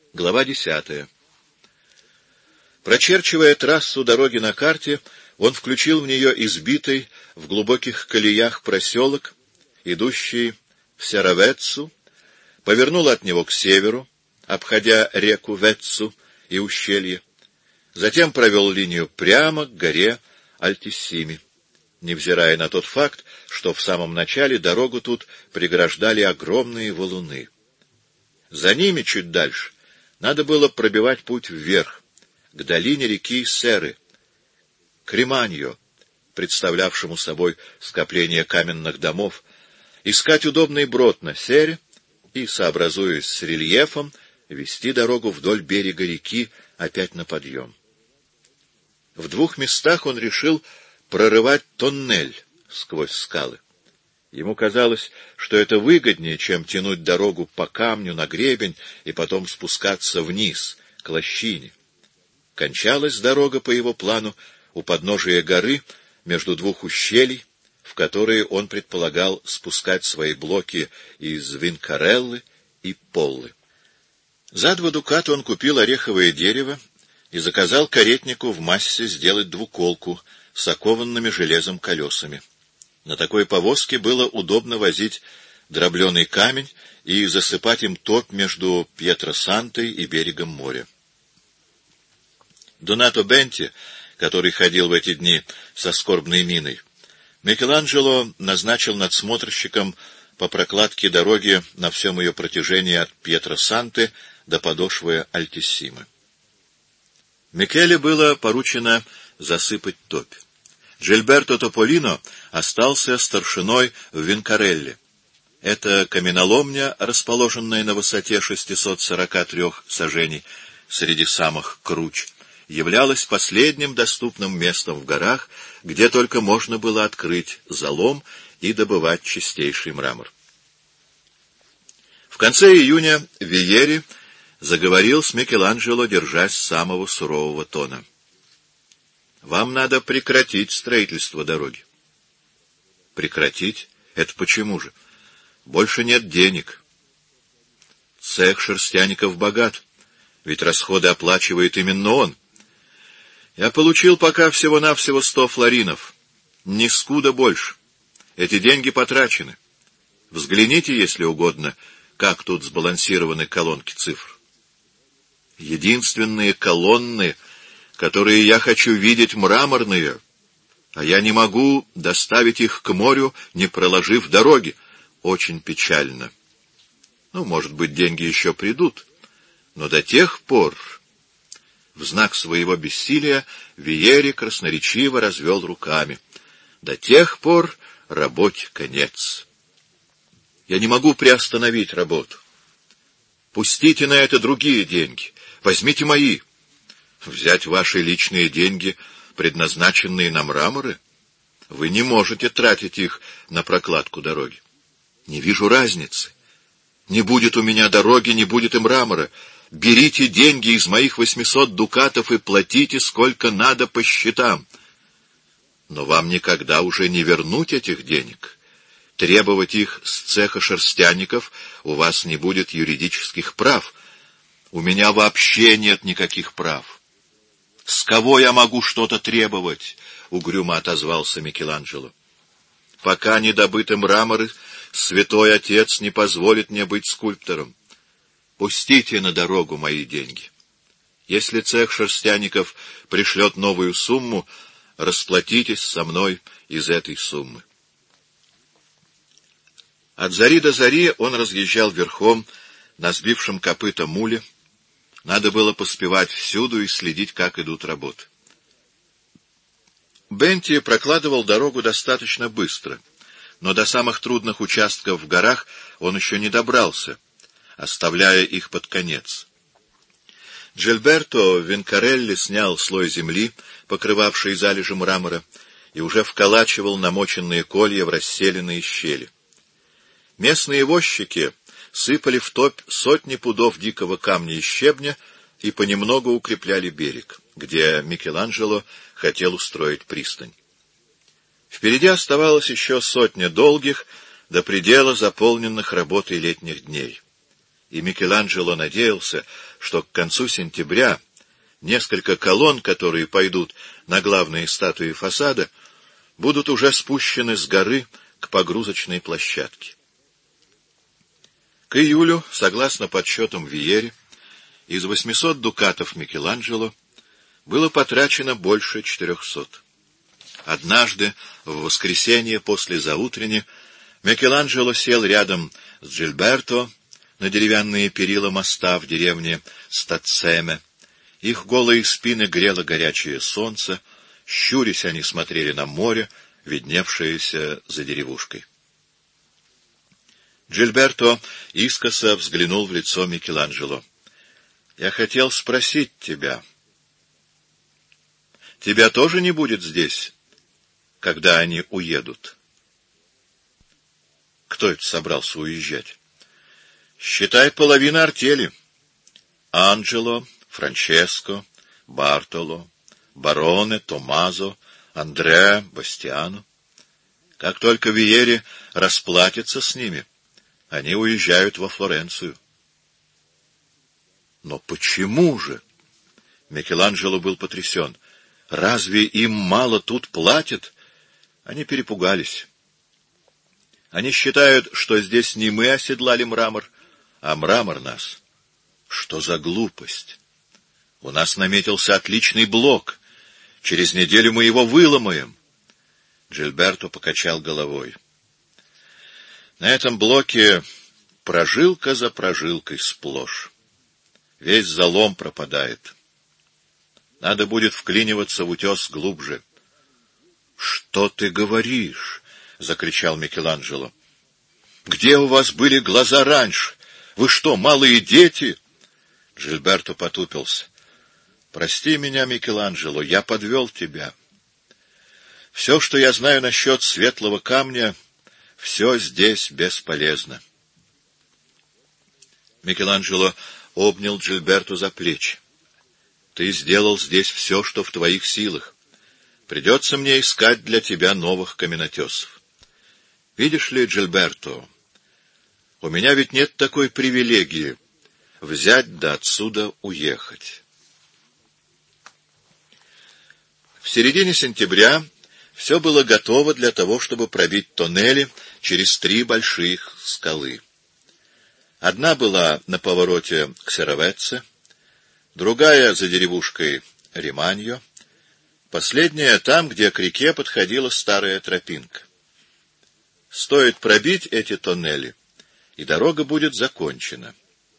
Глава 10. Прочерчивая трассу дороги на карте, он включил в нее избитый в глубоких колеях проселок, идущий в Серовеццу, повернул от него к северу, обходя реку Ветцу и ущелье, затем провел линию прямо к горе Альтиссими, невзирая на тот факт, что в самом начале дорогу тут преграждали огромные валуны. За ними, чуть дальше, надо было пробивать путь вверх, к долине реки Серы, к Риманьо, представлявшему собой скопление каменных домов, искать удобный брод на Сере и, сообразуясь с рельефом, вести дорогу вдоль берега реки опять на подъем. В 2 местах он решил прорывать тоннель сквозь скалы. Ему казалось, что это выгоднее, чем тянуть дорогу по камню на гребень и потом спускаться вниз, к лощине. Кончалась дорога, по его плану, у подножия горы, между 2 ущелий, в которые он предполагал спускать свои блоки из Винкареллы и Поллы. За 2 дуката он купил ореховое дерево и заказал каретнику в Массе сделать двуколку с окованными железом колесами. На такой повозке было удобно возить дробленый камень и засыпать им топь между Пьетросантой и берегом моря. Донато Бенти, который ходил в эти дни со скорбной миной, Микеланджело назначил надсмотрщиком по прокладке дороги на всем ее протяжении от Пьетросанты до подошвы Альтиссимы. Микеле было поручено засыпать топь. Джильберто Тополино остался старшиной в Винкарелле. Эта каменоломня, расположенная на высоте 643 саженей среди самых круч, являлась последним доступным местом в горах, где только можно было открыть залом и добывать чистейший мрамор. В конце июня Виери заговорил с Микеланджело, держась самого сурового тона. «Вам надо прекратить строительство дороги». «Прекратить? Это почему же? Больше нет денег. Цех шерстяников богат, ведь расходы оплачивает именно он. Я получил пока всего-навсего 100 флоринов. Ни скуда больше. Эти деньги потрачены. Взгляните, если угодно, как тут сбалансированы колонки цифр. Единственные колонны, которые я хочу видеть, мраморные, а я не могу доставить их к морю, не проложив дороги. Очень печально. Ну, может быть, деньги еще придут, но до тех пор... В знак своего бессилия Виери красноречиво развел руками. До тех пор работе конец. Я не могу приостановить работу. Пустите на это другие деньги. Возьмите мои. Взять ваши личные деньги, предназначенные на мраморы? Вы не можете тратить их на прокладку дороги. Не вижу разницы. Не будет у меня дороги, не будет и мрамора. Берите деньги из моих 800 дукатов и платите сколько надо по счетам. Но вам никогда уже не вернуть этих денег. Требовать их с цеха шерстяников у вас не будет юридических прав. У меня вообще нет никаких прав. С кого я могу что-то требовать? — угрюмо отозвался Микеланджело. Пока не добыты мраморы, святой отец не позволит мне быть скульптором. Пустите на дорогу мои деньги. Если цех шерстяников пришлет новую сумму, расплатитесь со мной из этой суммы. От зари до зари он разъезжал верхом на сбившем копыта муле. Надо было поспевать всюду и следить, как идут работы. Бенти прокладывал дорогу достаточно быстро, но до самых трудных участков в горах он еще не добрался, оставляя их под конец. Джильберто Винкарелли снял слой земли, покрывавший залежи мрамора, и уже вколачивал намоченные колья в расселенные щели. Местные возчики сыпали в топь сотни пудов дикого камня и щебня и понемногу укрепляли берег, где Микеланджело хотел устроить пристань. Впереди оставалось еще 100 долгих, до предела заполненных работой летних дней. и Микеланджело надеялся, что к концу сентября несколько колонн, которые пойдут на главные статуи фасада, будут уже спущены с горы к погрузочной площадке. К июлю, согласно подсчетам Виери, из 800 дукатов Микеланджело было потрачено больше 400. Однажды, в воскресенье после заутрени, Микеланджело сел рядом с Джильберто на деревянные перила моста в деревне Стацеме. Их голые спины грело горячее солнце, щурясь они смотрели на море, видневшееся за деревушкой. Джильберто искоса взглянул в лицо Микеланджело. «Я хотел спросить тебя. Тебя тоже не будет здесь, когда они уедут?» «Кто это собрался уезжать?» «Считай, половина артели. Анджело, Франческо, Бартоло, Бароне, Томмазо, Андреа, Бастиано. Как только Виери расплатится с ними, они уезжают во Флоренцию». «Но почему же?» Микеланджело был потрясен. «Разве им мало тут платят?» Они перепугались. Они считают, что здесь не мы оседлали мрамор, а мрамор нас. Что за глупость? У нас наметился отличный блок. Через неделю мы его выломаем. Джильберто покачал головой. На этом блоке прожилка за прожилкой сплошь. Весь залом пропадает. Надо будет вклиниваться в утес глубже. — Что ты говоришь? — закричал Микеланджело. — Где у вас были глаза раньше? Вы что, малые дети? Джильберто потупился. — Прости меня, Микеланджело, я подвел тебя. Все, что я знаю насчет светлого камня, все здесь бесполезно. Микеланджело обнял Джильберто за плечи. — Ты сделал здесь все, что в твоих силах. Придется мне искать для тебя новых каменотесов. Видишь ли, Джильберто, у меня ведь нет такой привилегии взять да отсюда уехать. В середине сентября все было готово для того, чтобы пробить тоннели через 3 больших скалы. Одна была на повороте к Серовецце, другая за деревушкой Риманьо, последняя там, где к реке подходила старая тропинка. Стоит пробить эти тоннели, и дорога будет закончена.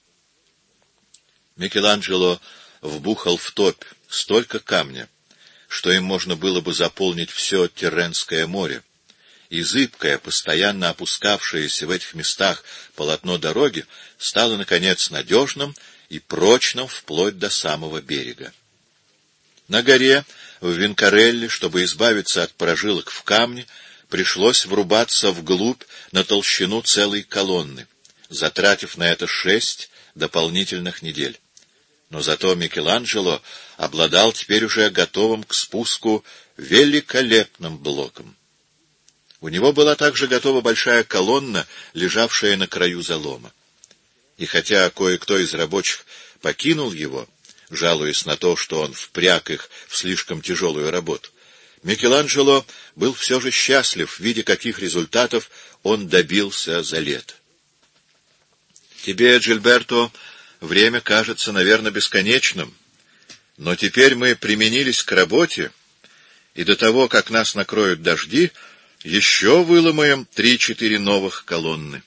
Микеланджело вбухал в топь столько камня, что им можно было бы заполнить все Тирренское море, и зыбкое, постоянно опускавшееся в этих местах полотно дороги стало, наконец, надежным и прочным вплоть до самого берега. На горе, в Винкарелле, чтобы избавиться от прожилок в камне, пришлось врубаться вглубь на толщину целой колонны, затратив на это 6 дополнительных недель. Но зато Микеланджело обладал теперь уже готовым к спуску великолепным блоком. У него была также готова большая колонна, лежавшая на краю залома. И хотя кое-кто из рабочих покинул его, жалуясь на то, что он впряг их в слишком тяжелую работу, Микеланджело был все же счастлив, видя, каких результатов он добился за лето. Тебе, Джильберто, время кажется, наверное, бесконечным, но теперь мы применились к работе, и до того, как нас накроют дожди, еще выломаем 3-4 новых колонны.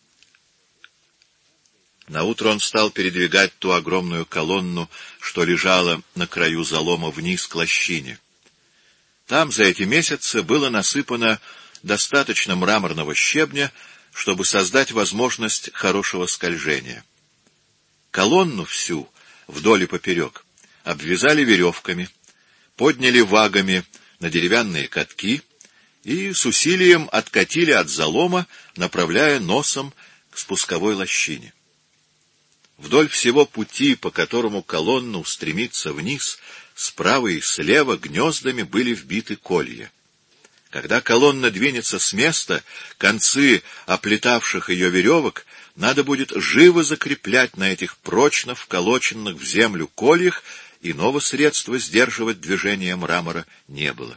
Наутро он стал передвигать ту огромную колонну, что лежала на краю залома вниз к лощине. Там за эти месяцы было насыпано достаточно мраморного щебня, чтобы создать возможность хорошего скольжения. Колонну всю, вдоль и поперек, обвязали веревками, подняли вагами на деревянные катки и с усилием откатили от залома, направляя носом к спусковой лощине. Вдоль всего пути, по которому колонна устремится вниз, справа и слева гнездами были вбиты колья. Когда колонна двинется с места, концы оплетавших ее веревок надо будет живо закреплять на этих прочно вколоченных в землю кольях, иного средства сдерживать движение мрамора не было.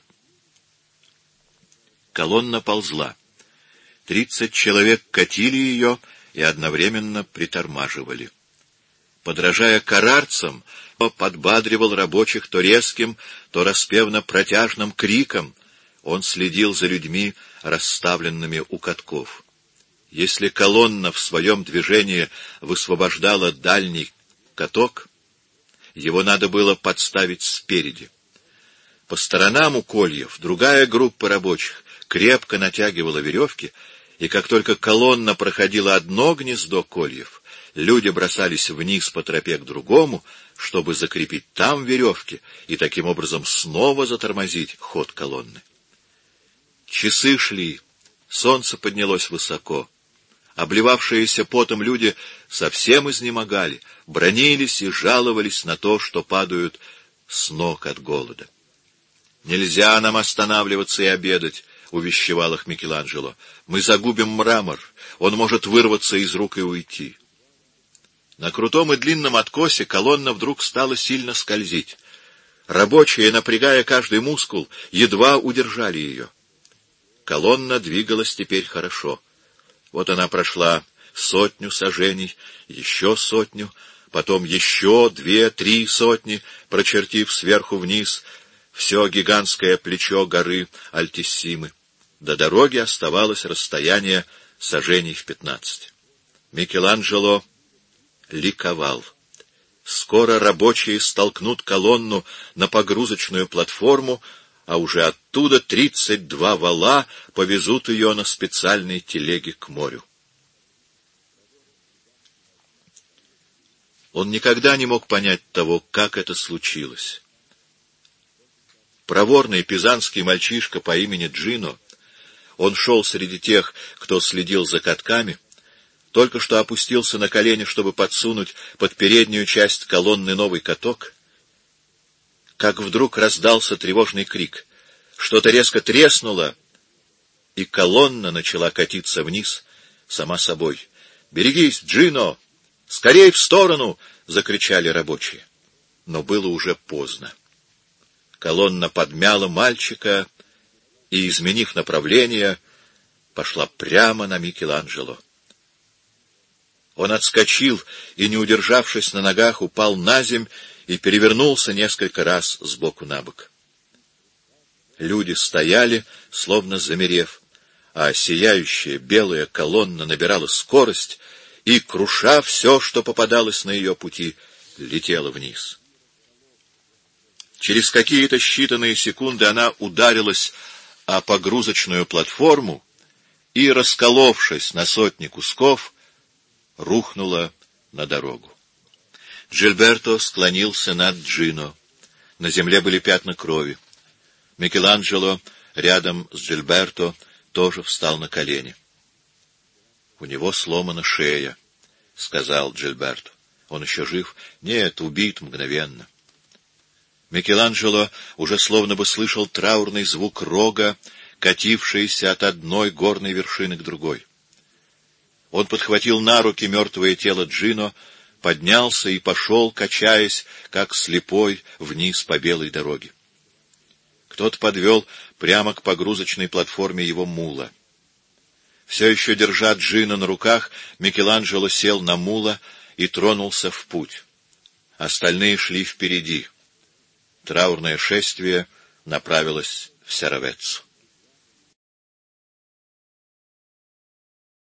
Колонна ползла. 30 человек катили ее и одновременно притормаживали. Подражая карарцам, подбадривал рабочих то резким, то распевно-протяжным криком. Он следил за людьми, расставленными у катков. Если колонна в своем движении высвобождала дальний каток, его надо было подставить спереди. По сторонам у кольев другая группа рабочих крепко натягивала веревки, и как только колонна проходила одно гнездо кольев, люди бросались вниз по тропе к другому, чтобы закрепить там веревки и таким образом снова затормозить ход колонны. Часы шли, солнце поднялось высоко. Обливавшиеся потом люди совсем изнемогали, бранились и жаловались на то, что падают с ног от голода. «Нельзя нам останавливаться и обедать», — увещевал их Микеланджело. «Мы загубим мрамор, он может вырваться из рук и уйти». На крутом и длинном откосе колонна вдруг стала сильно скользить. Рабочие, напрягая каждый мускул, едва удержали ее. Колонна двигалась теперь хорошо. Вот она прошла 100 саженей, еще 100, потом еще 2-3 сотни, прочертив сверху вниз все гигантское плечо горы Альтиссимы. До дороги оставалось расстояние саженей в 15. Микеланджело ликовал. Скоро рабочие столкнут колонну на погрузочную платформу, а уже оттуда 32 вала повезут ее на специальной телеге к морю. Он никогда не мог понять того, как это случилось. Проворный пизанский мальчишка по имени Джино, он шел среди тех, кто следил за катками, только что опустился на колени, чтобы подсунуть под переднюю часть колонны новый каток, как вдруг раздался тревожный крик. Что-то резко треснуло, и колонна начала катиться вниз сама собой. «Берегись, Джино! Скорей в сторону!» — закричали рабочие. Но было уже поздно. Колонна подмяла мальчика и, изменив направление, пошла прямо на Микеланджело. Он отскочил и, не удержавшись на ногах, упал наземь и перевернулся несколько раз с боку на бок. Люди стояли, словно замерев, а сияющая белая колонна набирала скорость и, круша все, что попадалось на ее пути, летела вниз. Через какие-то считанные секунды она ударилась о погрузочную платформу и, расколовшись на 100 кусков, рухнула на дорогу. Джильберто склонился над Джино. На земле были пятна крови. Микеланджело рядом с Джильберто тоже встал на колени. — У него сломана шея, — сказал Джильберто. — Он еще жив? — Нет, убит мгновенно. Микеланджело уже словно бы слышал траурный звук рога, катившийся от одной горной вершины к другой. Он подхватил на руки мертвое тело Джино, поднялся и пошел, качаясь, как слепой, вниз по белой дороге. Кто-то подвел прямо к погрузочной платформе его мула. Все еще держа Джино на руках, Микеланджело сел на мула и тронулся в путь. Остальные шли впереди. Траурное шествие направилось в Серовеццо.